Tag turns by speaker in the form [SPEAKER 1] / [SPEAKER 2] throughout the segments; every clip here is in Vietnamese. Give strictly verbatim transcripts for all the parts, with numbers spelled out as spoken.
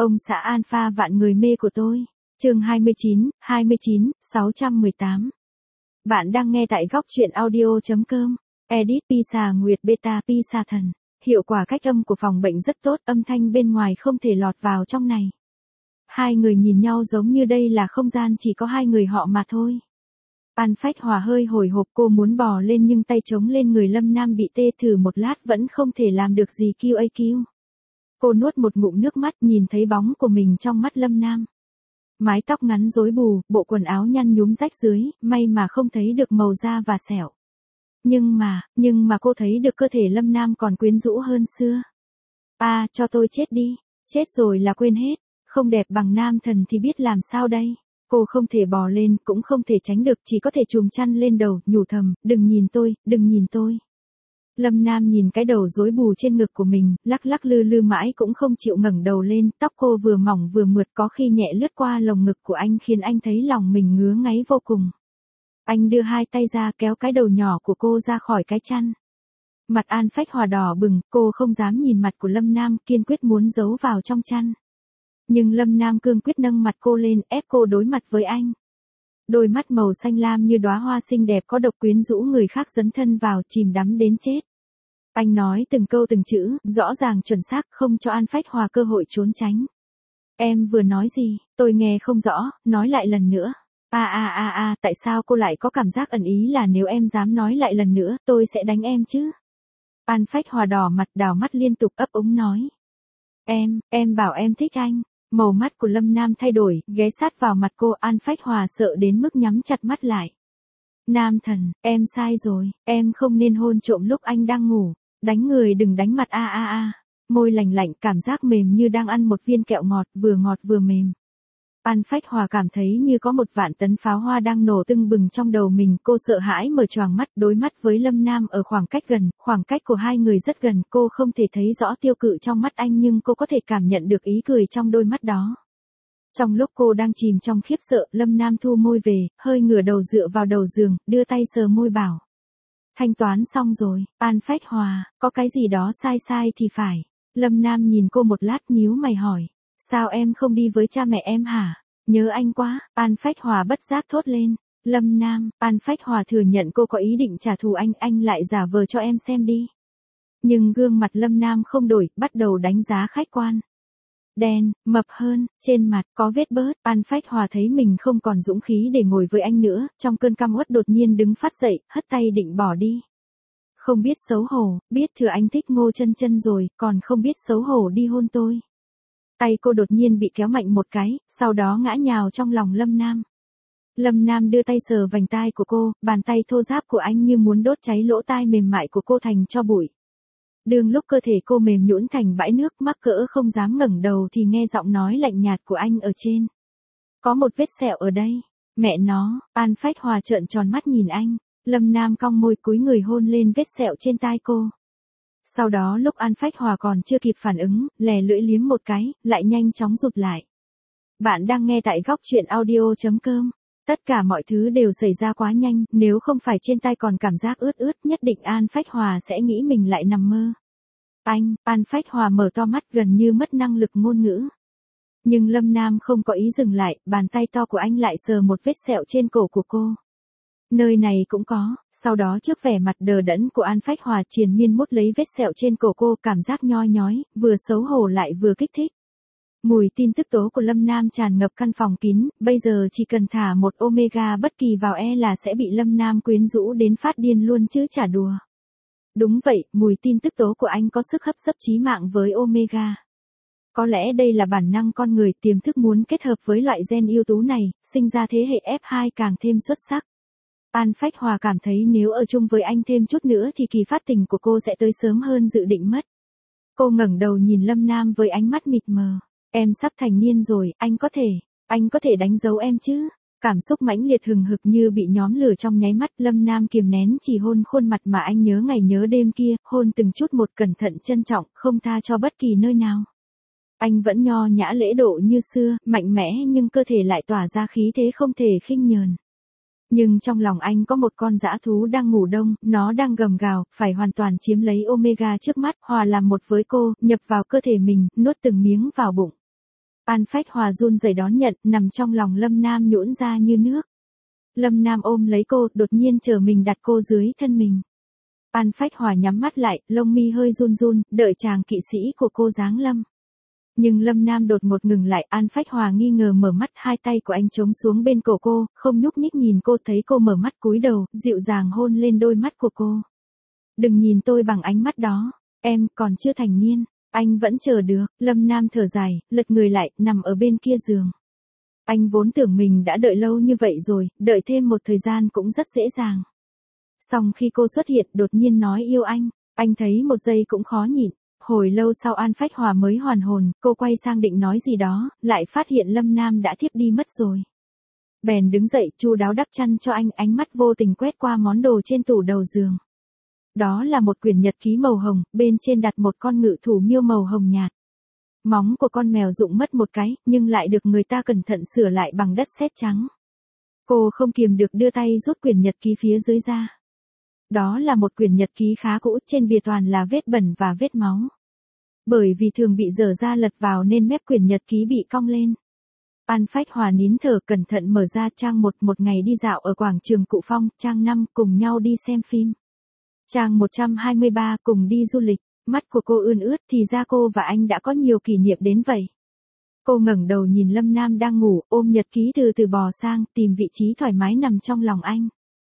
[SPEAKER 1] Ông xã alpha vạn người mê của tôi. Chương hai mươi chín, hai mươi chín, sáu một tám. Bạn đang nghe tại góc truyện audio chấm com. Edit Pisa Nguyệt Beta Pisa Thần. Hiệu quả cách âm của phòng bệnh rất tốt, âm thanh bên ngoài không thể lọt vào trong này. Hai người nhìn nhau giống như đây là không gian chỉ có hai người họ mà thôi. An Phách Hòa hơi hồi hộp, cô muốn bò lên nhưng tay chống lên người Lâm Nam bị tê, thử một lát vẫn không thể làm được gì. Q A Q. Cô nuốt một ngụm nước mắt, nhìn thấy bóng của mình trong mắt Lâm Nam. Mái tóc ngắn rối bù, bộ quần áo nhăn nhúm rách dưới, may mà không thấy được màu da và sẹo. Nhưng mà, nhưng mà cô thấy được cơ thể Lâm Nam còn quyến rũ hơn xưa. À, cho tôi chết đi, chết rồi là quên hết, không đẹp bằng nam thần thì biết làm sao đây. Cô không thể bò lên, cũng không thể tránh được, chỉ có thể trùm chăn lên đầu, nhủ thầm, đừng nhìn tôi, đừng nhìn tôi. Lâm Nam nhìn cái đầu rối bù trên ngực của mình, lắc lắc lư lư mãi cũng không chịu ngẩng đầu lên, tóc cô vừa mỏng vừa mượt, có khi nhẹ lướt qua lồng ngực của anh khiến anh thấy lòng mình ngứa ngáy vô cùng. Anh đưa hai tay ra kéo cái đầu nhỏ của cô ra khỏi cái chăn. Mặt An Phách Hòa đỏ bừng, cô không dám nhìn mặt của Lâm Nam, kiên quyết muốn giấu vào trong chăn. Nhưng Lâm Nam cương quyết nâng mặt cô lên, ép cô đối mặt với anh. Đôi mắt màu xanh lam như đóa hoa xinh đẹp có độc quyến rũ người khác dấn thân vào, chìm đắm đến chết. Anh nói từng câu từng chữ, rõ ràng chuẩn xác, không cho An Phách Hòa cơ hội trốn tránh. Em vừa nói gì, tôi nghe không rõ, nói lại lần nữa. À à à à, tại sao cô lại có cảm giác ẩn ý là nếu em dám nói lại lần nữa, tôi sẽ đánh em chứ? An Phách Hòa đỏ mặt đảo mắt liên tục ấp úng nói. Em, em bảo em thích anh. Màu mắt của Lâm Nam thay đổi, ghé sát vào mặt cô. An Phách Hòa sợ đến mức nhắm chặt mắt lại. Nam thần, em sai rồi, em không nên hôn trộm lúc anh đang ngủ. Đánh người đừng đánh mặt a a a. Môi lành lạnh, cảm giác mềm như đang ăn một viên kẹo ngọt, vừa ngọt vừa mềm. An Phách Hòa cảm thấy như có một vạn tấn pháo hoa đang nổ tưng bừng trong đầu mình, cô sợ hãi mở choàng mắt, đối mắt với Lâm Nam ở khoảng cách gần, khoảng cách của hai người rất gần, cô không thể thấy rõ tiêu cự trong mắt anh nhưng cô có thể cảm nhận được ý cười trong đôi mắt đó. Trong lúc cô đang chìm trong khiếp sợ, Lâm Nam thu môi về, hơi ngửa đầu dựa vào đầu giường, đưa tay sờ môi bảo. Thanh toán xong rồi, An Phách Hòa, có cái gì đó sai sai thì phải. Lâm Nam nhìn cô một lát nhíu mày hỏi. Sao em không đi với cha mẹ em hả? Nhớ anh quá, An Phách Hòa bất giác thốt lên. Lâm Nam, An Phách Hòa thừa nhận cô có ý định trả thù anh, anh lại giả vờ cho em xem đi. Nhưng gương mặt Lâm Nam không đổi, bắt đầu đánh giá khách quan. Đen, mập hơn, trên mặt, có vết bớt. An Phách Hòa thấy mình không còn dũng khí để ngồi với anh nữa, trong cơn căm uất đột nhiên đứng phát dậy, hất tay định bỏ đi. Không biết xấu hổ, biết thừa anh thích Ngô Chân Chân rồi, còn không biết xấu hổ đi hôn tôi. Tay cô đột nhiên bị kéo mạnh một cái, sau đó ngã nhào trong lòng Lâm Nam. Lâm Nam đưa tay sờ vành tai của cô, bàn tay thô ráp của anh như muốn đốt cháy lỗ tai mềm mại của cô thành tro bụi. Đương lúc cơ thể cô mềm nhũn thành bãi nước, mắc cỡ không dám ngẩng đầu thì nghe giọng nói lạnh nhạt của anh ở trên. Có một vết sẹo ở đây. Mẹ nó, An Phách Hòa trợn tròn mắt nhìn anh. Lâm Nam cong môi cúi người hôn lên vết sẹo trên tai cô. Sau đó lúc An Phách Hòa còn chưa kịp phản ứng, lè lưỡi liếm một cái, lại nhanh chóng rụt lại. Bạn đang nghe tại góc truyện audio chấm com. Tất cả mọi thứ đều xảy ra quá nhanh, nếu không phải trên tay còn cảm giác ướt ướt, nhất định An Phách Hòa sẽ nghĩ mình lại nằm mơ. Anh, An Phách Hòa mở to mắt gần như mất năng lực ngôn ngữ. Nhưng Lâm Nam không có ý dừng lại, bàn tay to của anh lại sờ một vết sẹo trên cổ của cô. Nơi này cũng có, sau đó trước vẻ mặt đờ đẫn của An Phách Hòa triền miên mút lấy vết sẹo trên cổ cô, cảm giác nhoi nhói, vừa xấu hổ lại vừa kích thích. Mùi tin tức tố của Lâm Nam tràn ngập căn phòng kín, bây giờ chỉ cần thả một Omega bất kỳ vào e là sẽ bị Lâm Nam quyến rũ đến phát điên luôn chứ chả đùa. Đúng vậy, mùi tin tức tố của anh có sức hấp dẫn chí mạng với Omega. Có lẽ đây là bản năng con người tiềm thức muốn kết hợp với loại gen ưu tú này, sinh ra thế hệ ép hai càng thêm xuất sắc. An Phách Hòa cảm thấy nếu ở chung với anh thêm chút nữa thì kỳ phát tình của cô sẽ tới sớm hơn dự định mất. Cô ngẩng đầu nhìn Lâm Nam với ánh mắt mịt mờ. Em sắp thành niên rồi, anh có thể, anh có thể đánh dấu em chứ? Cảm xúc mãnh liệt hừng hực như bị nhóm lửa trong nháy mắt, Lâm Nam kiềm nén chỉ hôn khuôn mặt mà anh nhớ ngày nhớ đêm kia, hôn từng chút một cẩn thận trân trọng, không tha cho bất kỳ nơi nào. Anh vẫn nho nhã lễ độ như xưa, mạnh mẽ nhưng cơ thể lại tỏa ra khí thế không thể khinh nhờn. Nhưng trong lòng anh có một con dã thú đang ngủ đông, nó đang gầm gào, phải hoàn toàn chiếm lấy Omega trước mắt, hòa làm một với cô, nhập vào cơ thể mình, nuốt từng miếng vào bụng. An Phách Hòa run rẩy đón nhận, nằm trong lòng Lâm Nam nhũn ra như nước. Lâm Nam ôm lấy cô, đột nhiên trở mình đặt cô dưới thân mình. An Phách Hòa nhắm mắt lại, lông mi hơi run run, đợi chàng kỵ sĩ của cô giáng lâm. Nhưng Lâm Nam đột ngột ngừng lại, An Phách Hòa nghi ngờ mở mắt, hai tay của anh chống xuống bên cổ cô, không nhúc nhích nhìn cô, thấy cô mở mắt cúi đầu, dịu dàng hôn lên đôi mắt của cô. Đừng nhìn tôi bằng ánh mắt đó, em còn chưa thành niên, anh vẫn chờ được. Lâm Nam thở dài, lật người lại, nằm ở bên kia giường. Anh vốn tưởng mình đã đợi lâu như vậy rồi, đợi thêm một thời gian cũng rất dễ dàng. Song khi cô xuất hiện đột nhiên nói yêu anh, anh thấy một giây cũng khó nhịn. Hồi lâu sau An Phách Hòa mới hoàn hồn, cô quay sang định nói gì đó, lại phát hiện Lâm Nam đã thiếp đi mất rồi. Bèn đứng dậy, chu đáo đắp chăn cho anh, ánh mắt vô tình quét qua món đồ trên tủ đầu giường. Đó là một quyển nhật ký màu hồng, bên trên đặt một con ngự thủ miêu màu hồng nhạt. Móng của con mèo rụng mất một cái, nhưng lại được người ta cẩn thận sửa lại bằng đất sét trắng. Cô không kiềm được đưa tay rút quyển nhật ký phía dưới ra. Đó là một quyển nhật ký khá cũ, trên bìa toàn là vết bẩn và vết máu. Bởi vì thường bị dở ra lật vào nên mép quyển nhật ký bị cong lên. An Phách Hòa nín thở cẩn thận mở ra trang một, một ngày đi dạo ở quảng trường Cụ Phong, trang năm, cùng nhau đi xem phim. Trang một trăm hai mươi ba, cùng đi du lịch. Mắt của cô ươn ướt, thì ra cô và anh đã có nhiều kỷ niệm đến vậy. Cô ngẩng đầu nhìn Lâm Nam đang ngủ, ôm nhật ký từ từ bò sang, tìm vị trí thoải mái nằm trong lòng anh.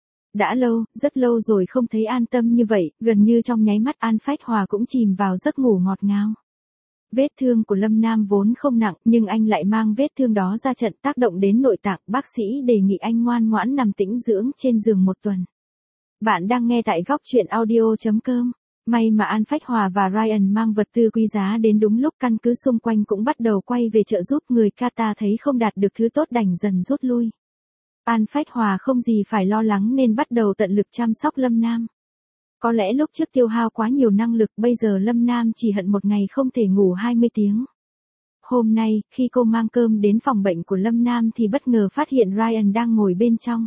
[SPEAKER 1] Đã lâu, rất lâu rồi không thấy an tâm như vậy, gần như trong nháy mắt An Phách Hòa cũng chìm vào giấc ngủ ngọt ngào. Vết thương của Lâm Nam vốn không nặng, nhưng anh lại mang vết thương đó ra trận tác động đến nội tạng, bác sĩ đề nghị anh ngoan ngoãn nằm tĩnh dưỡng trên giường một tuần. Bạn đang nghe tại góc truyện audio chấm com. May mà An Phách Hòa và Ryan mang vật tư quý giá đến đúng lúc, căn cứ xung quanh cũng bắt đầu quay về trợ giúp, người Qatar thấy không đạt được thứ tốt đành dần rút lui. An Phách Hòa không gì phải lo lắng nên bắt đầu tận lực chăm sóc Lâm Nam. Có lẽ lúc trước tiêu hao quá nhiều năng lực, bây giờ Lâm Nam chỉ hận một ngày không thể ngủ hai mươi tiếng. Hôm nay, khi cô mang cơm đến phòng bệnh của Lâm Nam thì bất ngờ phát hiện Ryan đang ngồi bên trong.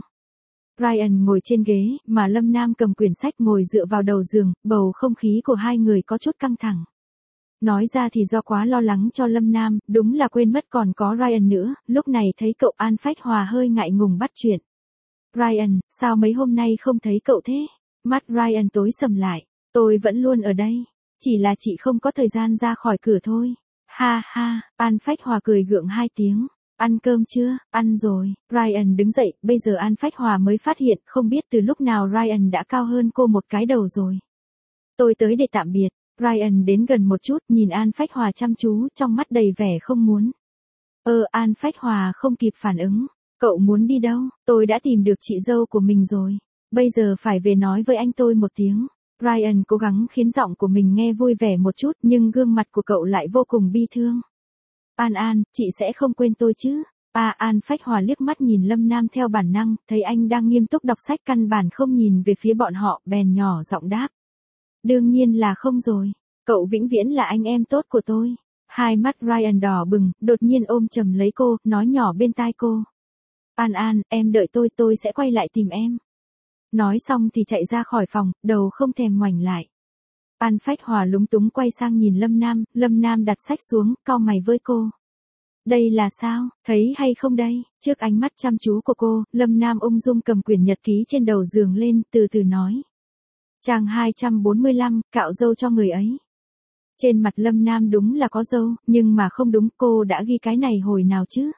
[SPEAKER 1] Ryan ngồi trên ghế, mà Lâm Nam cầm quyển sách ngồi dựa vào đầu giường, bầu không khí của hai người có chút căng thẳng. Nói ra thì do quá lo lắng cho Lâm Nam, đúng là quên mất còn có Ryan nữa, lúc này thấy cậu An Phách Hòa hơi ngại ngùng bắt chuyện. Ryan, sao mấy hôm nay không thấy cậu thế? Mắt Ryan tối sầm lại, tôi vẫn luôn ở đây, chỉ là chị không có thời gian ra khỏi cửa thôi. Ha ha, An Phách Hòa cười gượng hai tiếng. Ăn cơm chưa? Ăn rồi. Ryan đứng dậy, bây giờ An Phách Hòa mới phát hiện, không biết từ lúc nào Ryan đã cao hơn cô một cái đầu rồi. Tôi tới để tạm biệt. Ryan đến gần một chút, nhìn An Phách Hòa chăm chú, trong mắt đầy vẻ không muốn. Ờ, An Phách Hòa không kịp phản ứng. Cậu muốn đi đâu? Tôi đã tìm được chị dâu của mình rồi. Bây giờ phải về nói với anh tôi một tiếng. Ryan cố gắng khiến giọng của mình nghe vui vẻ một chút, nhưng gương mặt của cậu lại vô cùng bi thương. An An, chị sẽ không quên tôi chứ? À, An Phách Hòa liếc mắt nhìn Lâm Nam theo bản năng, thấy anh đang nghiêm túc đọc sách căn bản không nhìn về phía bọn họ, bèn nhỏ giọng đáp. Đương nhiên là không rồi, cậu vĩnh viễn là anh em tốt của tôi. Hai mắt Ryan đỏ bừng, đột nhiên ôm chầm lấy cô, nói nhỏ bên tai cô. An An, em đợi tôi, tôi sẽ quay lại tìm em. Nói xong thì chạy ra khỏi phòng, đầu không thèm ngoảnh lại. An Phách Hòa lúng túng quay sang nhìn Lâm Nam, Lâm Nam đặt sách xuống, cau mày với cô. Đây là sao, thấy hay không đây? Trước ánh mắt chăm chú của cô, Lâm Nam ung dung cầm quyển nhật ký trên đầu giường lên, từ từ nói. Trang hai trăm bốn mươi lăm, cạo râu cho người ấy. Trên mặt Lâm Nam đúng là có râu, nhưng mà không đúng, cô đã ghi cái này hồi nào chứ?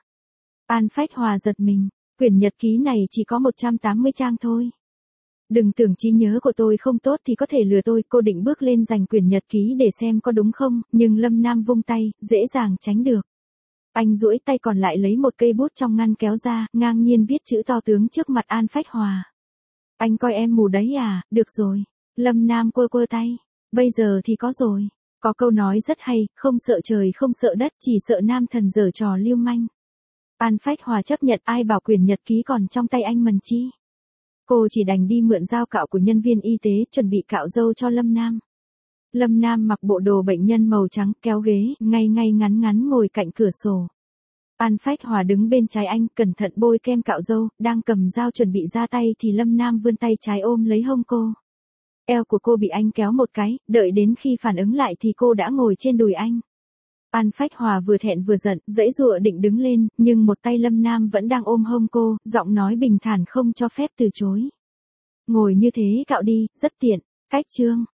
[SPEAKER 1] An Phách Hòa giật mình, quyển nhật ký này chỉ có một trăm tám mươi trang thôi. Đừng tưởng trí nhớ của tôi không tốt thì có thể lừa tôi, cô định bước lên giành quyển nhật ký để xem có đúng không, nhưng Lâm Nam vung tay, dễ dàng tránh được. Anh duỗi tay còn lại lấy một cây bút trong ngăn kéo ra, ngang nhiên viết chữ to tướng trước mặt An Phách Hòa. Anh coi em mù đấy à, được rồi. Lâm Nam quơ quơ tay. Bây giờ thì có rồi. Có câu nói rất hay, không sợ trời không sợ đất, chỉ sợ nam thần giở trò lưu manh. An Phách Hòa chấp nhận, ai bảo quyển nhật ký còn trong tay anh mần chi. Cô chỉ đành đi mượn dao cạo của nhân viên y tế, chuẩn bị cạo râu cho Lâm Nam. Lâm Nam mặc bộ đồ bệnh nhân màu trắng, kéo ghế, ngay ngay ngắn ngắn ngồi cạnh cửa sổ. An Phách Hòa đứng bên trái anh, cẩn thận bôi kem cạo râu, đang cầm dao chuẩn bị ra tay thì Lâm Nam vươn tay trái ôm lấy hông cô. Eo của cô bị anh kéo một cái, đợi đến khi phản ứng lại thì cô đã ngồi trên đùi anh. An Phách Hòa vừa thẹn vừa giận, giãy giụa định đứng lên, nhưng một tay Lâm Nam vẫn đang ôm hông cô, giọng nói bình thản không cho phép từ chối. Ngồi như thế cạo đi, rất tiện. Cách chương.